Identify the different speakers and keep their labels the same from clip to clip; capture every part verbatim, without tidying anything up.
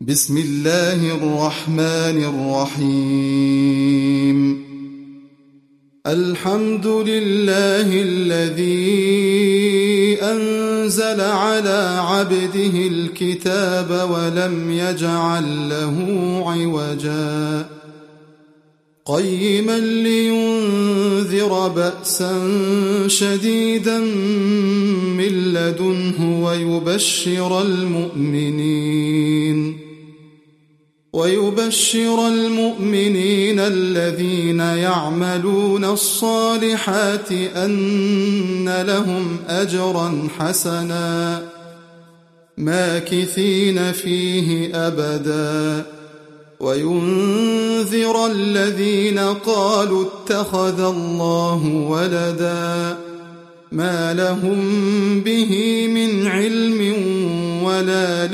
Speaker 1: بسم الله الرحمن الرحيم. الحمد لله الذي أنزل على عبده الكتاب ولم يجعل له عوجا قيما لينذر بأسا شديدا من لدنه ويبشر المؤمنين ويبشر المؤمنين الذين يعملون الصالحات أن لهم أجرا حسنا ماكثين فيه أبدا وينذر الذين قالوا اتخذ الله ولدا ما لهم به من علم ولا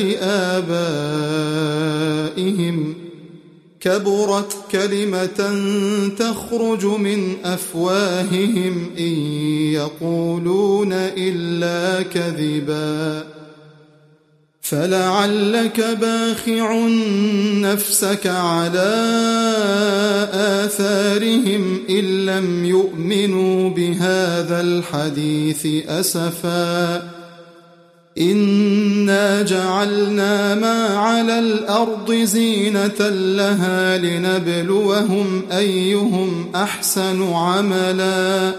Speaker 1: لآبائهم كبرت كلمة تخرج من أفواههم إن يقولون إلا كذبا فلعلك باخع نفسك على آثارهم إن لم يؤمنوا بهذا الحديث أسفا إنا جعلنا ما على الأرض زينة لها لنبلوهم أيهم أحسن عملا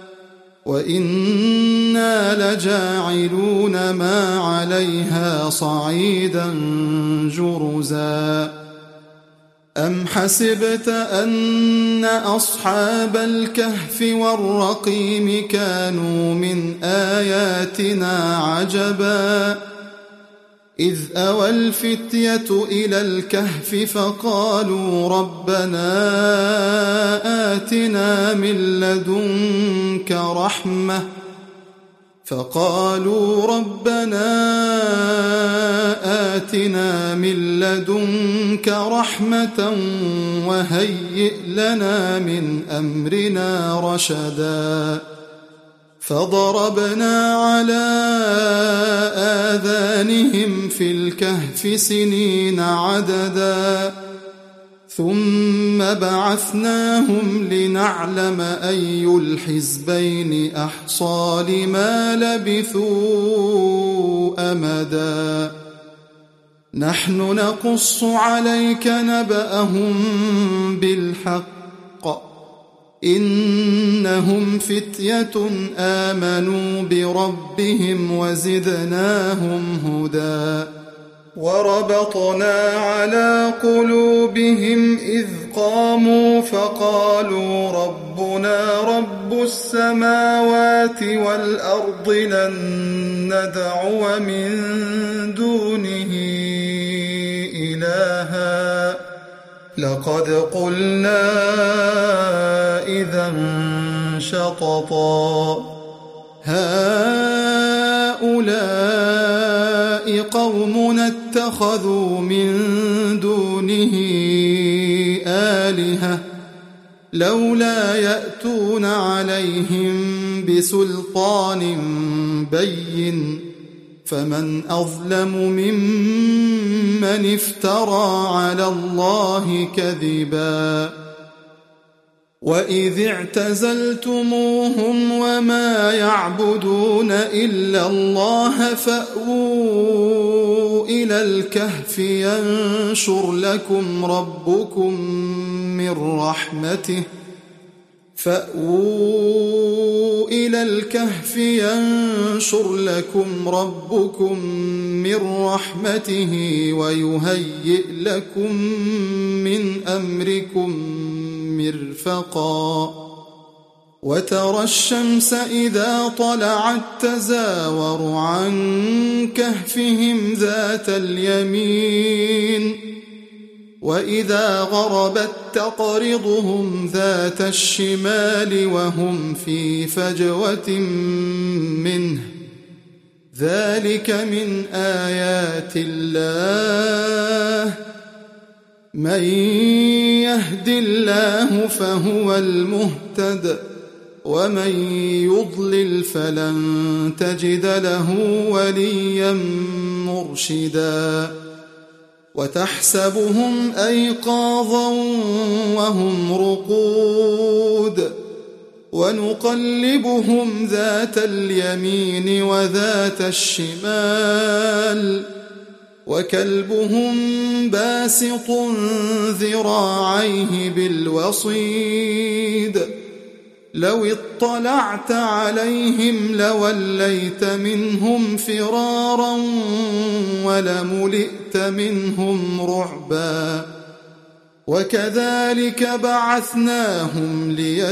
Speaker 1: وإنا لجاعلون ما عليها صعيدا جرزا أم حسبت أن أصحاب الكهف والرقيم كانوا من آياتنا عجبا إذ أوى الفتية إلى الكهف فقالوا ربنا آتنا من لدنك رحمة فقالوا ربنا آتنا من لدنك رحمة وهيئ لنا من أمرنا رشدا فضربنا على آذانهم في الكهف سنين عددا ثم بعثناهم لنعلم أي الحزبين أحصى لما لبثوا أمدا نحن نقص عليك نبأهم بالحق إنهم فتية آمنوا بربهم وزدناهم هدى وربطنا على قلوبهم إذ قاموا فقالوا ربنا رب السماوات والأرض لن ندعو من دونه إلها لقد قلنا إذا شططا هؤلاء قومنا اتخذوا من دونه آلهة لولا يأتون عليهم بسلطان بين فمن أظلم ممن افترى على الله كذبا وإذ اعتزلتموهم وما يعبدون إلا الله فأووا إلى الكهف ينشر لكم ربكم من رحمته فأووا إلى الكهف ينشر لكم ربكم من رحمته ويهيئ لكم من أمركم مرفقا وترى الشمس إذا طلعت تزاور عن كهفهم ذات اليمين وإذا غربت تقرضهم ذات الشمال وهم في فجوة منه ذلك من آيات الله من يهد الله فهو المهتد ومن يضلل فلن تجد له وليا مرشدا وتحسبهم أيقاظا وهم رقود ونقلبهم ذات اليمين وذات الشمال وكلبهم باسط ذراعيه بالوصيد لو اطلعت عليهم لوليت منهم فرارا ولملئت منهم رعبا وكذلك بعثناهم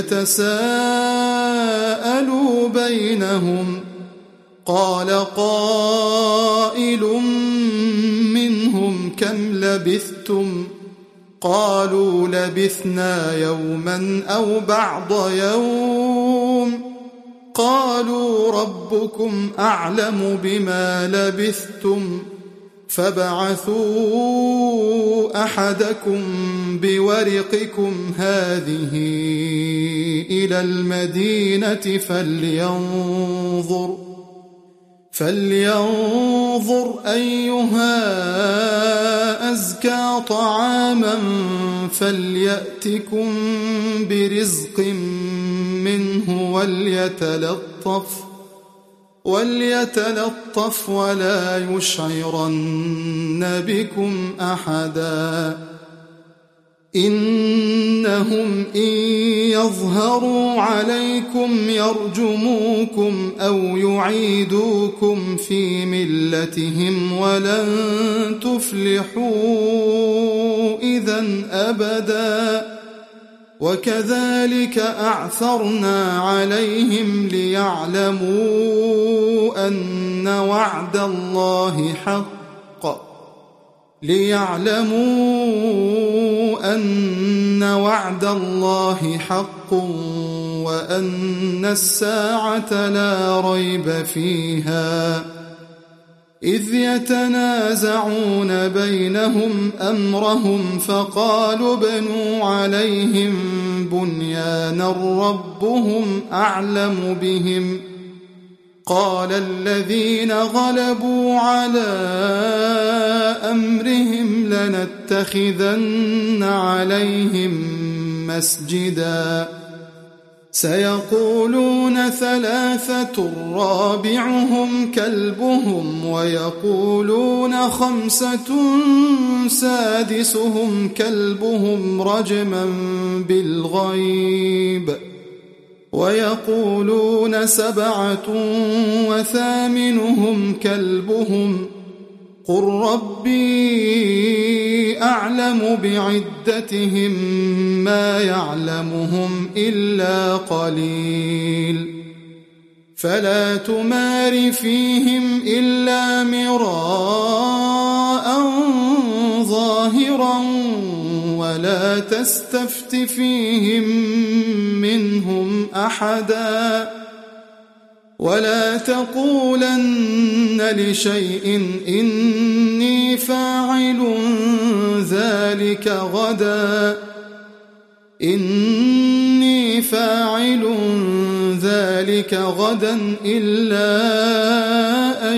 Speaker 1: ليتساءلوا بينهم قال قائل منهم كم لبثتم قالوا لبثنا يوما أو بعض يوم قالوا ربكم أعلم بما لبثتم فابعثوا أحدكم بورقكم هذه إلى المدينة فلينظر فلينظر أيها أزكى طعاما فليأتكم برزق منه وليتلطف وليتلطف ولا يشعرن بكم أحدا إنهم إن يظهروا عليكم يرجموكم أو يعيدوكم في ملتهم ولن تفلحوا إذن أبدا وكذلك أعثرنا عليهم ليعلموا أن وعد الله حق ليعلموا أن وعد الله حق وأن الساعة لا ريب فيها إذ يتنازعون بينهم أمرهم فقالوا ابنوا عليهم بنيانا ربهم أعلم بهم قال الذين غلبوا على أمرهم لنتخذن عليهم مسجدا سيقولون ثلاثة رابعهم كلبهم ويقولون خمسة سادسهم كلبهم رجما بالغيب ويقولون سبعة وثامنهم كلبهم قل ربي أعلم بعدتهم ما يعلمهم إلا قليل فلا تمار فيهم إلا مراء ظاهرا ولا تستفت فيهم منهم أحدا ولا تقولن لشيء إني فاعل ذلك غدا إني فاعل ذلك غدا إلا أن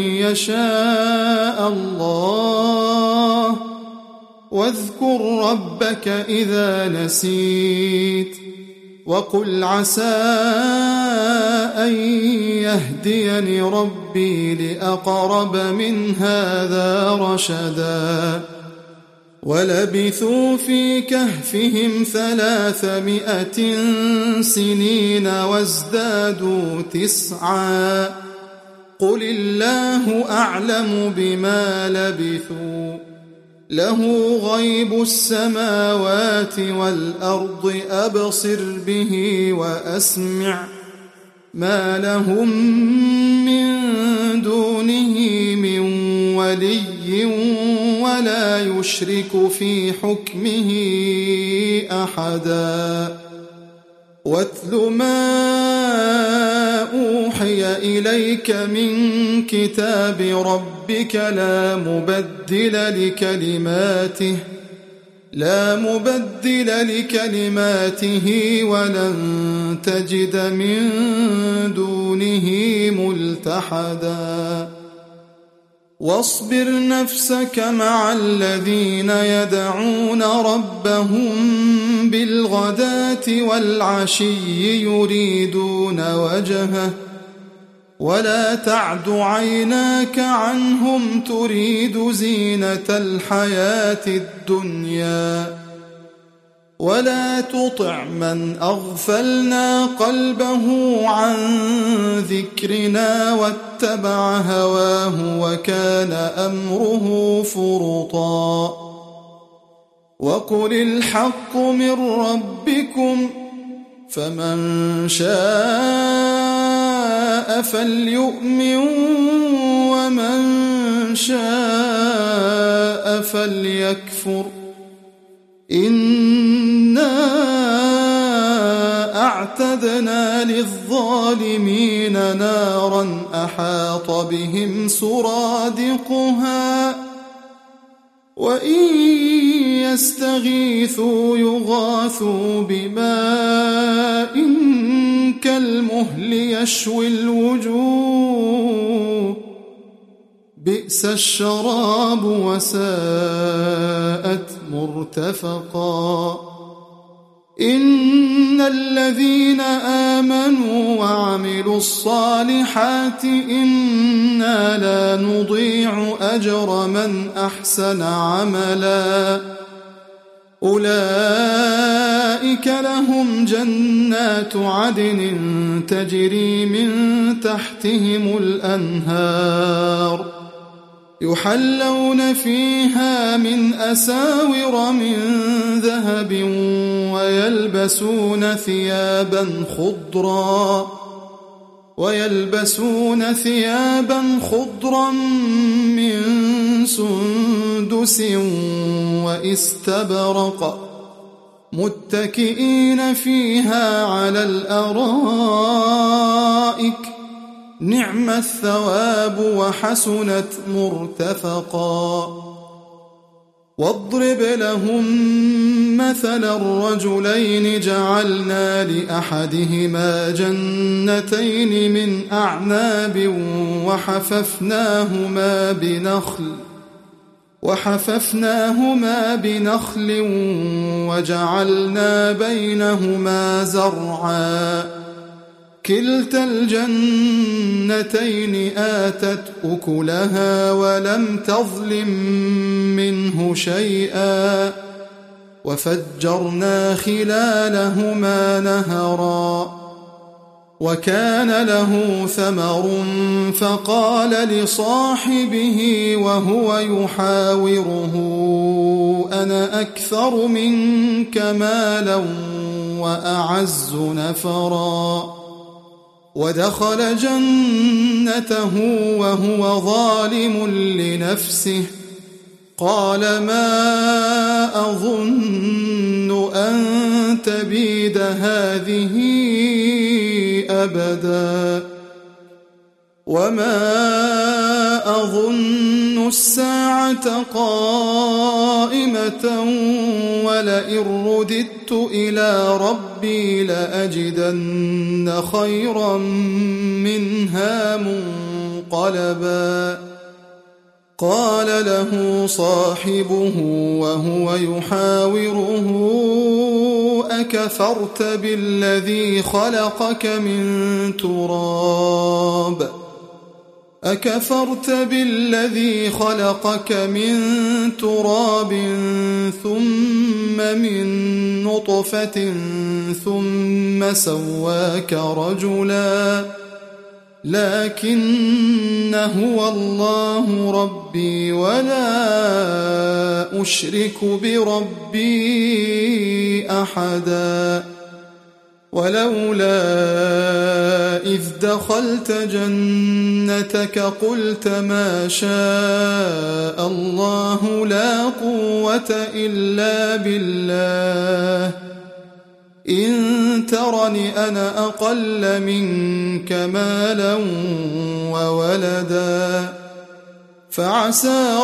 Speaker 1: يشاء الله واذكر ربك إذا نسيت وقل عسى أن يهديني ربي لأقرب من هذا رشدا ولبثوا في كهفهم ثلاثمائة سنين وازدادوا تسعا قل الله أعلم بما لبثوا له غيب السماوات والأرض أبصر به وأسمع ما لهم من دونه من ولي ولا يشرك في حكمه أحدا واتل ما أوحي إليك من كتاب ربك لا مبدل لكلماته لا مبدل لكلماته ولن تجد من دونه ملتحدا واصبر نفسك مع الذين يدعون ربهم بالغداة والعشي يريدون وجهه ولا تعد عيناك عنهم تريد زينة الحياة الدنيا ولا تطع من أغفلنا قلبه عن ذكرنا واتبع هواه وكان أمره فرطا وقل الحق من ربكم فمن شاء فليؤمن ومن شاء فليكفر إنا أعتدنا للظالمين نارا أحاط بهم سرادقها وإن يستغيثوا يغاثوا بماء كالمهل يشوي الوجوه بئس الشراب وساءت مرتفقا إن الذين آمنوا وعملوا الصالحات إنا لا نضيع أجر من أحسن عملا أولئك لهم جنات عدن تجري من تحتهم الأنهار يحلون فيها من أساور من ذهب ويلبسون ثيابا خضرا ويلبسون ثيابا خضرا من سندس واستبرق متكئين فيها على الأرائك نعم الثواب وحسنت مرتفقا واضرب لهم مثل الرجلين جعلنا لأحدهما جنتين من أعناب وحففناهما بنخل وحففناهما بنخل وجعلنا بينهما زرعا كلتا الجنتين آتت أكلها ولم تظلم منه شيئا وفجرنا خلالهما نهرا وكان له ثمر فقال لصاحبه وهو يحاوره أنا أكثر منك مالا وأعز نفرا ودخل جنته وهو ظالم لنفسه قال ما أظن أن تبيد هذه أبدا وما أظن الساعة قائمة ولئن رددت إلى ربي لأجدن خيرا منها منقلبا قال له صاحبه وهو يحاوره أكفرت بالذي خلقك من تراب أكفرت بالذي خلقك من تراب ثم من نطفة ثم سواك رجلا لكن هو الله ربي ولا أشرك بربي أحدا ولولا إذ دخلت جنتك قلت ما شاء الله لا قوة إلا بالله إن ترني أنا أقل منك مالا وولدا فعسى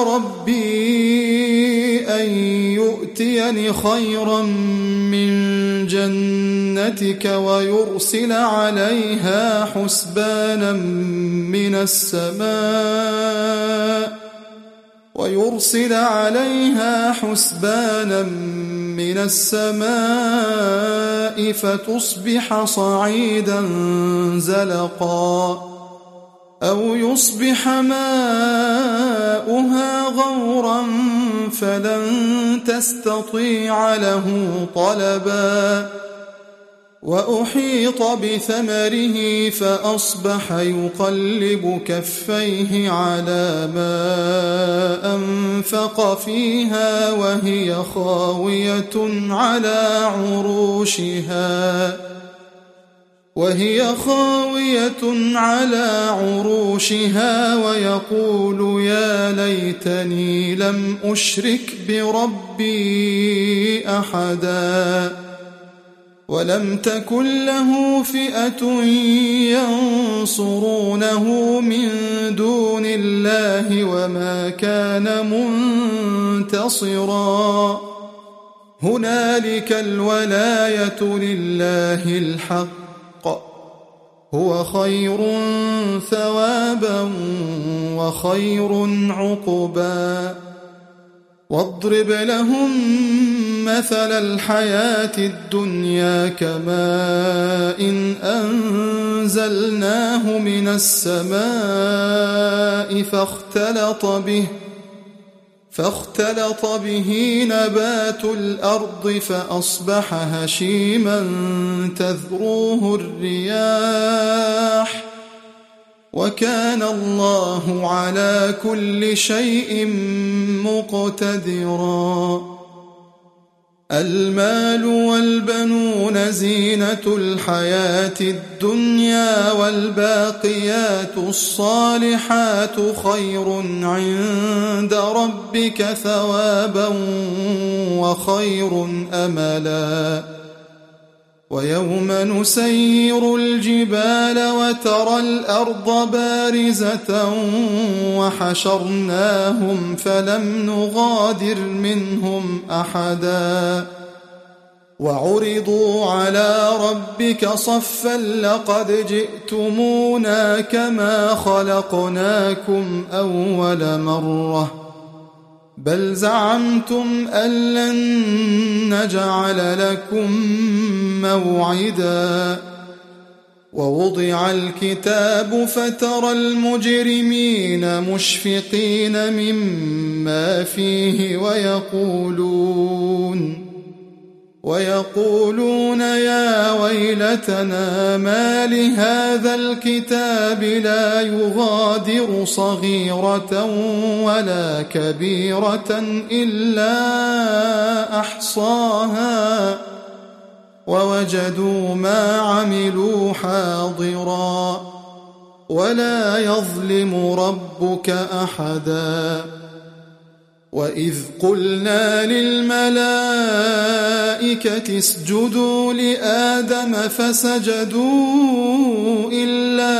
Speaker 1: ربي أن يؤتيني خيرا من جنتك ويرسل عليها حسبانا من السماء ويرسل عليها حسبانا من السماء فتصبح صعيدا زلقا أو يصبح ماؤها غورا فلن تستطيع له طلبا وأحيط بثمره فأصبح يقلب كفيه على ما أنفق فيها وهي خاوية على عروشها وهي خاوية على عروشها ويقول يا ليتني لم أشرك بربي أحدا ولم تكن له فئة ينصرونه من دون الله وما كان منتصرا هنالك الولاية لله الحق هو خير ثوابا وخير عقبا واضرب لهم مثل الحياة الدنيا كماء إن أنزلناه من السماء فاختلط به فاختلط به نبات الأرض فأصبح هشيما تذروه الرياح وكان الله على كل شيء مقتدرا المال والبنون زينة الحياة الدنيا والباقيات الصالحات خير عند ربك ثوابا وخير أملا ويوم نسير الجبال وترى الأرض بارزة وحشرناهم فلم نغادر منهم أحدا وعرضوا على ربك صفا لقد جئتمونا كما خلقناكم أول مرة بل زعمتم أن لن نجعل لكم موعدا ووضع الكتاب فترى المجرمين مشفقين مما فيه ويقولون ويقولون يا ويلتنا ما لهذا الكتاب لا يغادر صغيرة ولا كبيرة إلا أحصاها ووجدوا ما عملوا حاضرا ولا يظلم ربك أحدا وإذ قلنا للملائكة اسجدوا لآدم فسجدوا إلا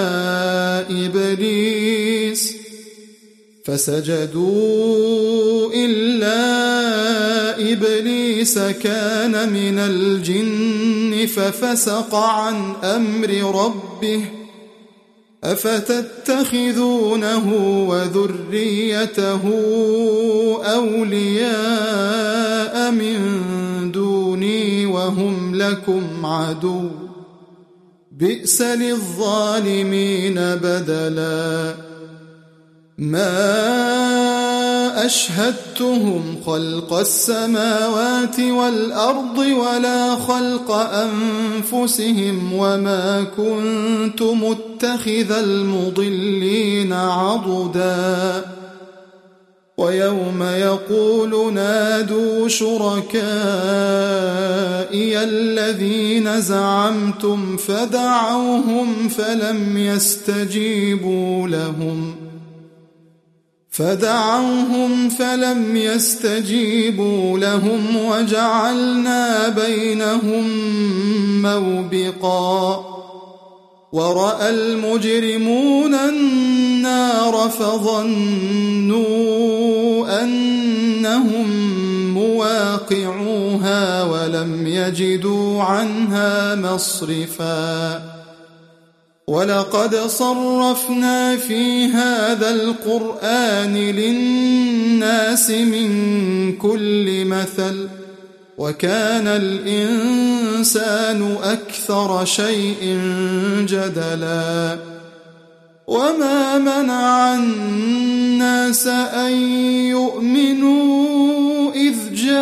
Speaker 1: إبليس فسجدوا إلا إبليس كان من الجن ففسق عن أمر ربه أفتتخذونه وذريته أولياء من دوني وهم لكم عدو بئس للظالمين بدلا ما أشهدتهم خلق السماوات والأرض ولا خلق أنفسهم وما كنت متخذ المضلين عضدا ويوم يقول نادوا شركائي الذين زعمتم فدعوهم فلم يستجيبوا لهم فدعوهم فلم يستجيبوا لهم وجعلنا بينهم موبقا ورأى المجرمون النار فظنوا أنهم مواقعوها ولم يجدوا عنها مصرفا ولقد صرفنا في هذا القرآن للناس من كل مثل وكان الإنسان أكثر شيء جدلا وما منع الناس أن يؤمنوا إذ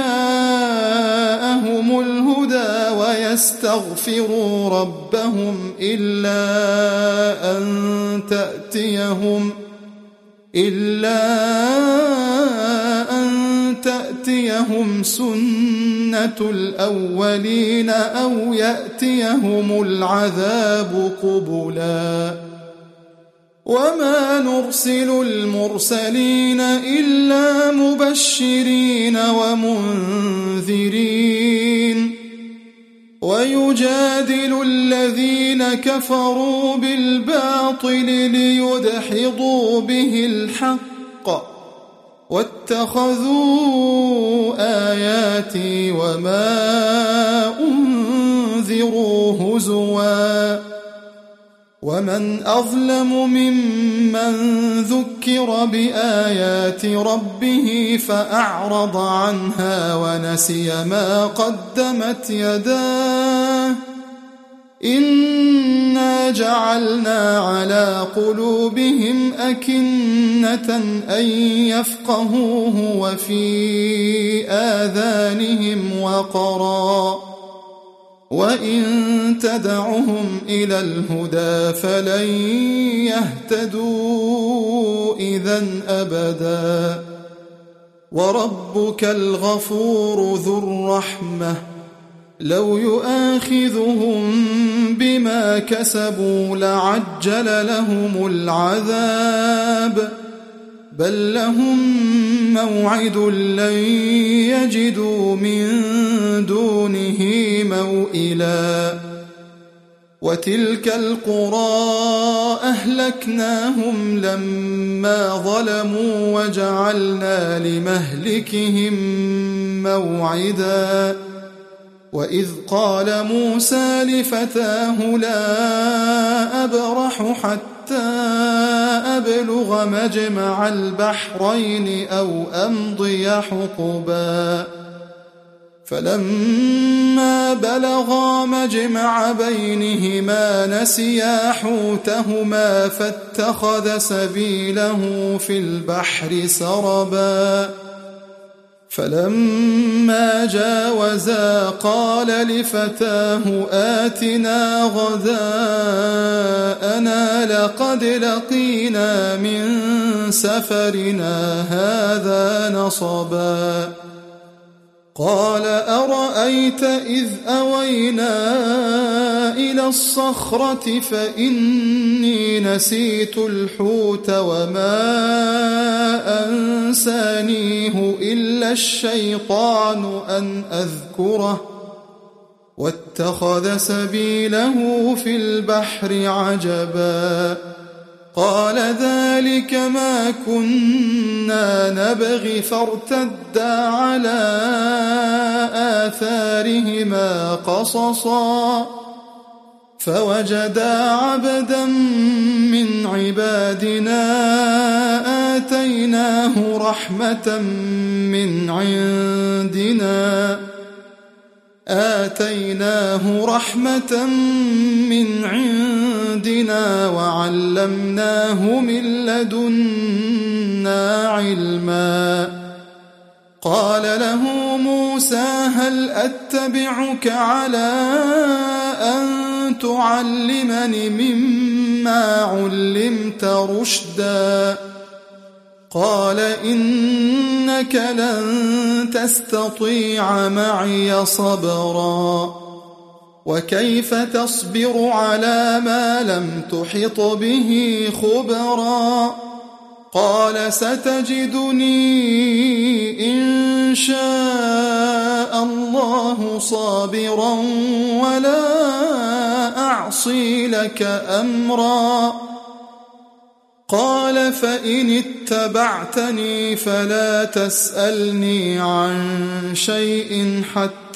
Speaker 1: جاءهم الهدى ويستغفروا ربهم إلا أن تأتيهم إلا أن تأتيهم سنة الأولين أو يأتيهم العذاب قبلا وما نرسل المرسلين إلا مبشرين ومنذرين ويجادل الذين كفروا بالباطل ليدحضوا به الحق واتخذوا آياتي وما أنذروا هزوا ومن أظلم ممن ذكر بآيات ربه فأعرض عنها ونسي ما قدمت يداه إنا جعلنا على قلوبهم أكنة أن يفقهوه وفي آذانهم وقرا وإن تدعهم إلى الهدى فلن يهتدوا إذن أبدا وربك الغفور ذو الرحمة لو يؤاخذهم بما كسبوا لعجل لهم العذاب بل لهم موعد لن يجدوا من دونه موئلا وتلك القرى أهلكناهم لما ظلموا وجعلنا لمهلكهم موعدا وإذ قال موسى لفتاه لا أبرح حتى أبلغ مجمع البحرين أو أمضي حقبا فلما بلغا مجمع بينهما نسيا حوتهما فاتخذ سبيله في البحر سربا فلما جاوزا قال لفتاه آتنا غداءنا لقد لقينا من سفرنا هذا نصبا قال أرأيت إذ أوينا إلى الصخرة فإني نسيت الحوت وما أنسانيه إلا الشيطان أن أذكره واتخذ سبيله في البحر عجبا قال ذلك ما كنا نبغي فارتدا على آثارهما قصصا فوجدا عبدا من عبادنا آتيناه رحمة من عندنا آتيناه رحمة من عندنا وعلمناه من لدنا علما قال له موسى هل أتبعك على أن تعلمني مما علمت رشدا قال إنك لن تستطيع معي صبرا وكيف تصبر على ما لم تحط به خبرا قال ستجدني إن شاء الله صابرا ولا أعصي لك أمرا قال فإن اتبعتني فلا تسألني عن شيء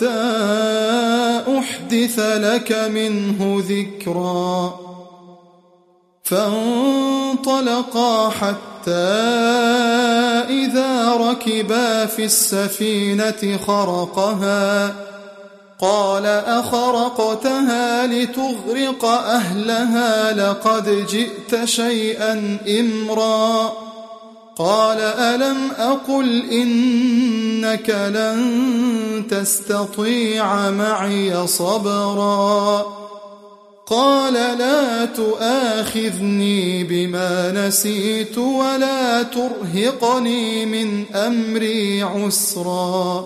Speaker 1: حتى أحدث لك منه ذكرا فانطلقا حتى إذا ركبا في السفينة خرقها قال أخرقتها لتغرق أهلها لقد جئت شيئا إمرا قال ألم أقل إنك لن تستطيع معي صبرا قال لا تؤاخذني بما نسيت ولا ترهقني من أمري عسرا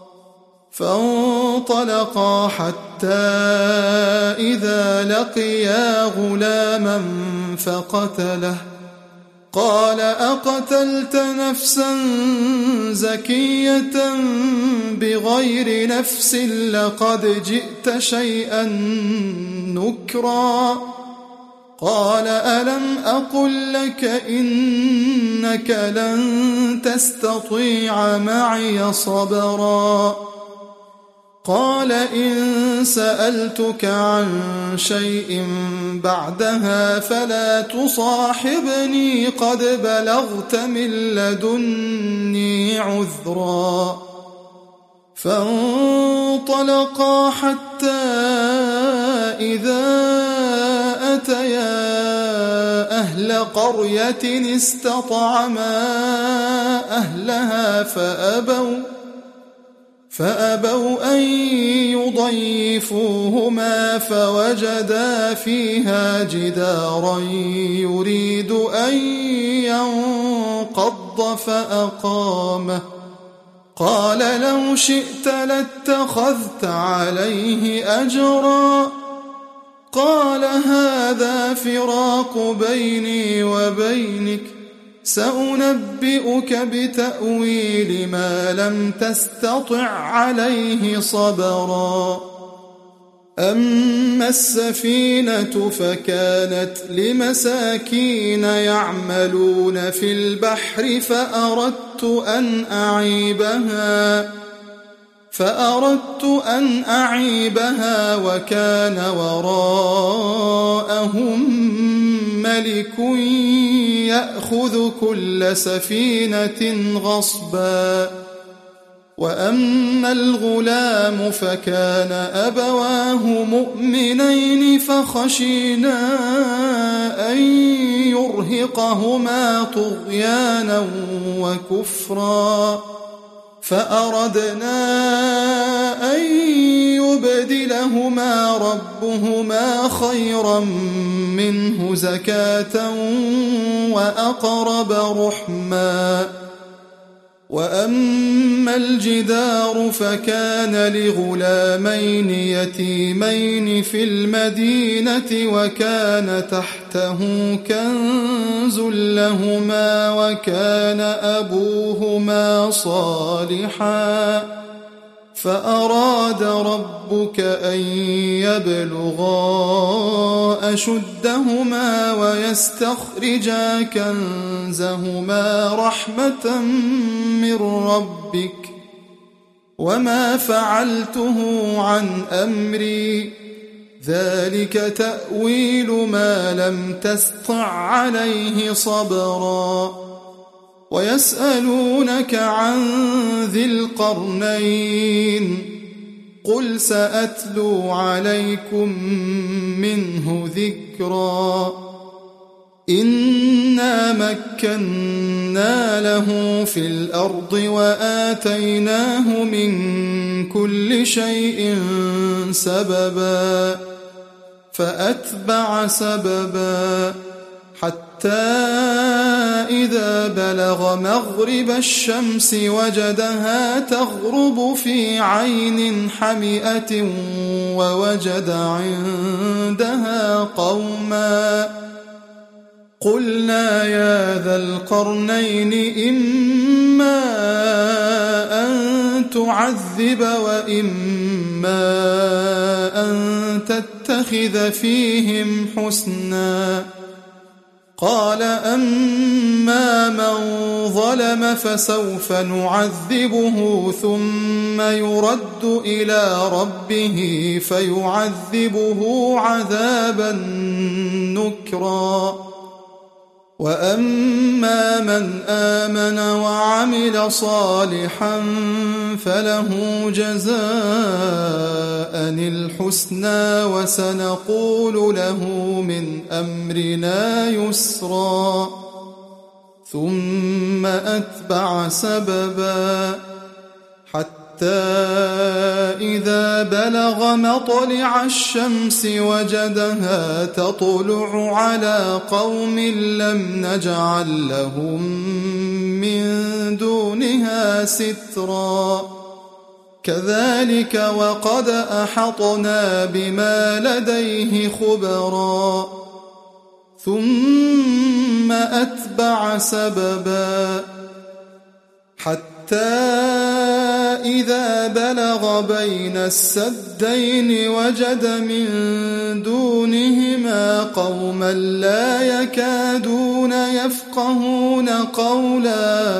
Speaker 1: فانطلقا حتى إذا لقيا غلاما فقتله قال أقتلت نفسا زكية بغير نفس لقد جئت شيئا نكرا قال ألم أقل لك إنك لن تستطيع معي صبرا قال إن سألتك عن شيء بعدها فلا تصاحبني قد بلغت من لدني عذرا فانطلقا حتى إذا أتيا أهل قرية استطعما أهلها فأبوا فأبوا أن يضيفوهما فوجدا فيها جدارا يريد أن ينقض فأقامه قال لو شئت لاتخذت عليه أجرا قال هذا فراق بيني وبينك سأنبئك بتأويل ما لم تستطع عليه صبرا أما السفينة فكانت لمساكين يعملون في البحر فأردت أن أعيبها فأردت أن أعيبها وكان وراءهم ملك يأخذ كل سفينة غصبا وأما الغلام فكان أبواه مؤمنين فخشينا أن يرهقهما طغيانا وكفرا فأردنا أن يبدلهما ربهما خيرا منه زكاة وأقرب رحما وأما الجدار فكان لغلامين يتيمين في المدينة وكان تحته كنز لهما وكان أبوهما صالحا فأراد ربك أن يبلغا أشدهما ويستخرجا كنزهما رحمة من ربك وما فعلته عن أمري ذلك تأويل ما لم تسطع عليه صبرا ويسألونك عن ذي القرنين قل سأتلو عليكم منه ذكرا إنا مكنا له في الأرض وآتيناه من كل شيء سببا فأتبع سببا حتى إذا بلغ مغرب الشمس وجدها تغرب في عين حمئة ووجد عندها قوما قلنا يا ذا القرنين إما أن تعذب وإما أن تتخذ فيهم حسنا قال أما من ظلم فسوف نعذبه ثم يرد إلى ربه فيعذبه عذابا نكرا وأما من آمن وعمل صالحا فله جزاء الحسنى وسنقول له من أمرنا يسرا ثم أتبع سببا حتى إذا بلغ مطلع الشمس وجدها تطلع على قوم لم نجعل لهم من دونها سترا كذلك وقد أحطنا بما لديه خبرا ثم أتبع سببا حتى إذا بلغ بين السدين وجد من دونهما قوما لا يكادون يفقهون قولا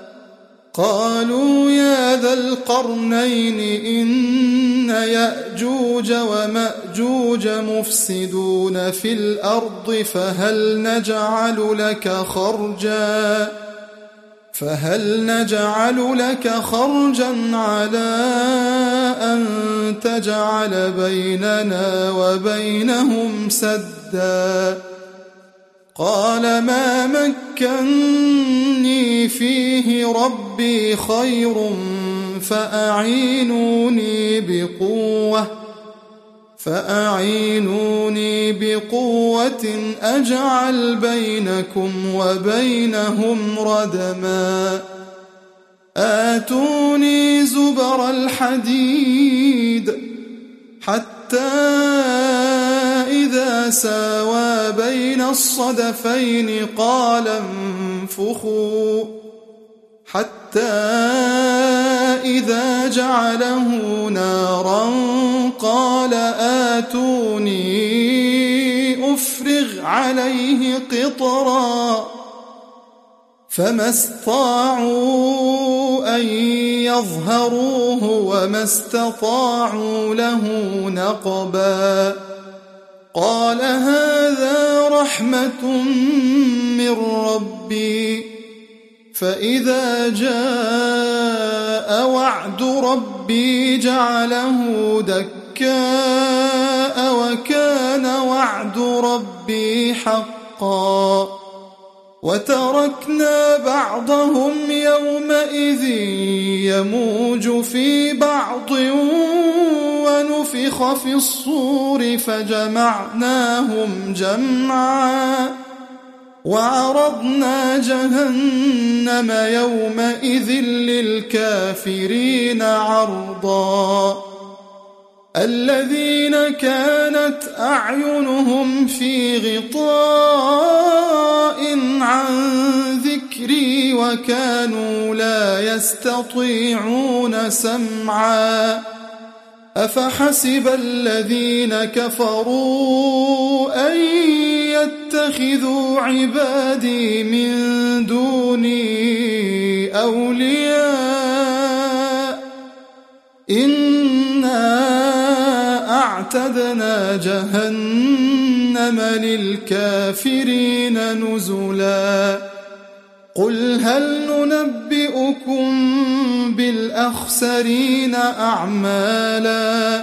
Speaker 1: قالوا يا ذا القرنين إن يأجوج ومأجوج مفسدون في الأرض فهل نجعل لك خرجا فهل نجعل لك خرجا على أن تجعل بيننا وبينهم سدا قال ما مكني فيه ربي خير فأعينوني بقوة فأعينوني بقوة أجعل بينكم وبينهم ردما آتوني زبر الحديد حتى إذا ساوى بين الصدفين قال انفخوا حتى إذا جعله نارا قال آتوني أفرغ عليه قطرا فما استطاعوا أن يظهروه وما استطاعوا له نقبا قال هذا رحمة من ربي فإذا جاء وعد ربي جعله دكاء وكان وعد ربي حقا وتركنا بعضهم يومئذ يموج في بعض ونفخ في الصور فجمعناهم جمعا وعرضنا جهنم يومئذ للكافرين عرضا الذين كانت أعينهم في غطاء عن ذكري وكانوا لا يستطيعون سمعا أفحسب الذين كفروا أن يتخذوا عبادي من دوني أولياء إنا أعتدنا جهنم للكافرين نزلا قل هل ننبئكم بالأخسرين أعمالا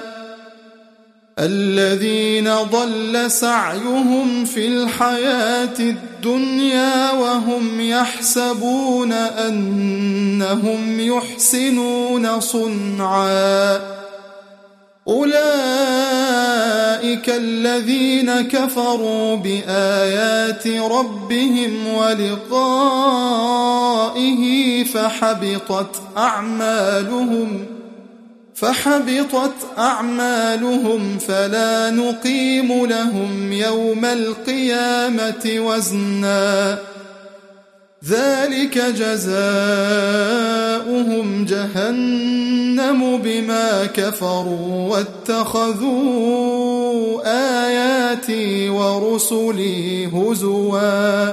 Speaker 1: الذين ضل سعيهم في الحياة الدنيا وهم يحسبون أنهم يحسنون صنعا أولئك الذين كفروا بآيات ربهم ولقائه فحبطت أعمالهم فحبطت أعمالهم فلا نقيم لهم يوم القيامة وزنا ذلك جزاؤهم جهنم بما كفروا واتخذوا آياتي ورسلي هزوا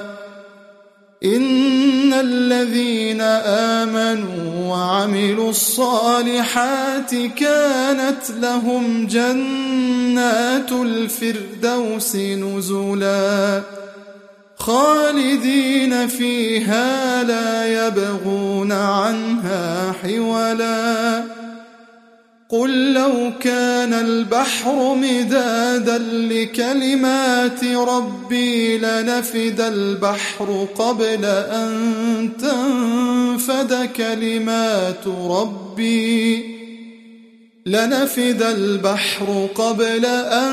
Speaker 1: إن الذين آمنوا وعملوا الصالحات كانت لهم جنات الفردوس نزلا خالدين فيها لا يبغون عنها حولا قل لو كان البحر مدادا لكلمات ربي لنفد البحر قبل أن تنفد كلمات ربي لنفد البحر قبل أن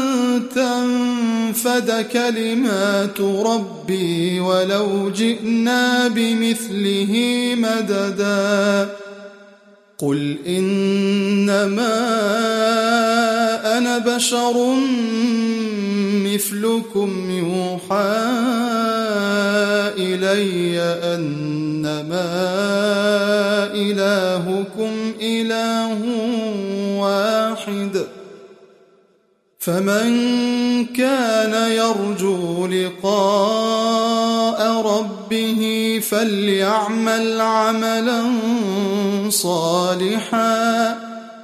Speaker 1: تنفد كلمات ربي ولو جئنا بمثله مددا قل إنما أنا بشر مثلكم يوحى إلي أنما إلهكم إله واحد فمن كان يرجو لقاء ربه فليعمل عملا صالحا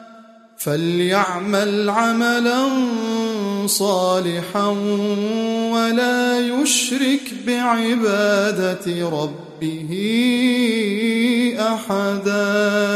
Speaker 1: فليعمل عملا صالحا ولا يشرك بعبادة ربه أحدا.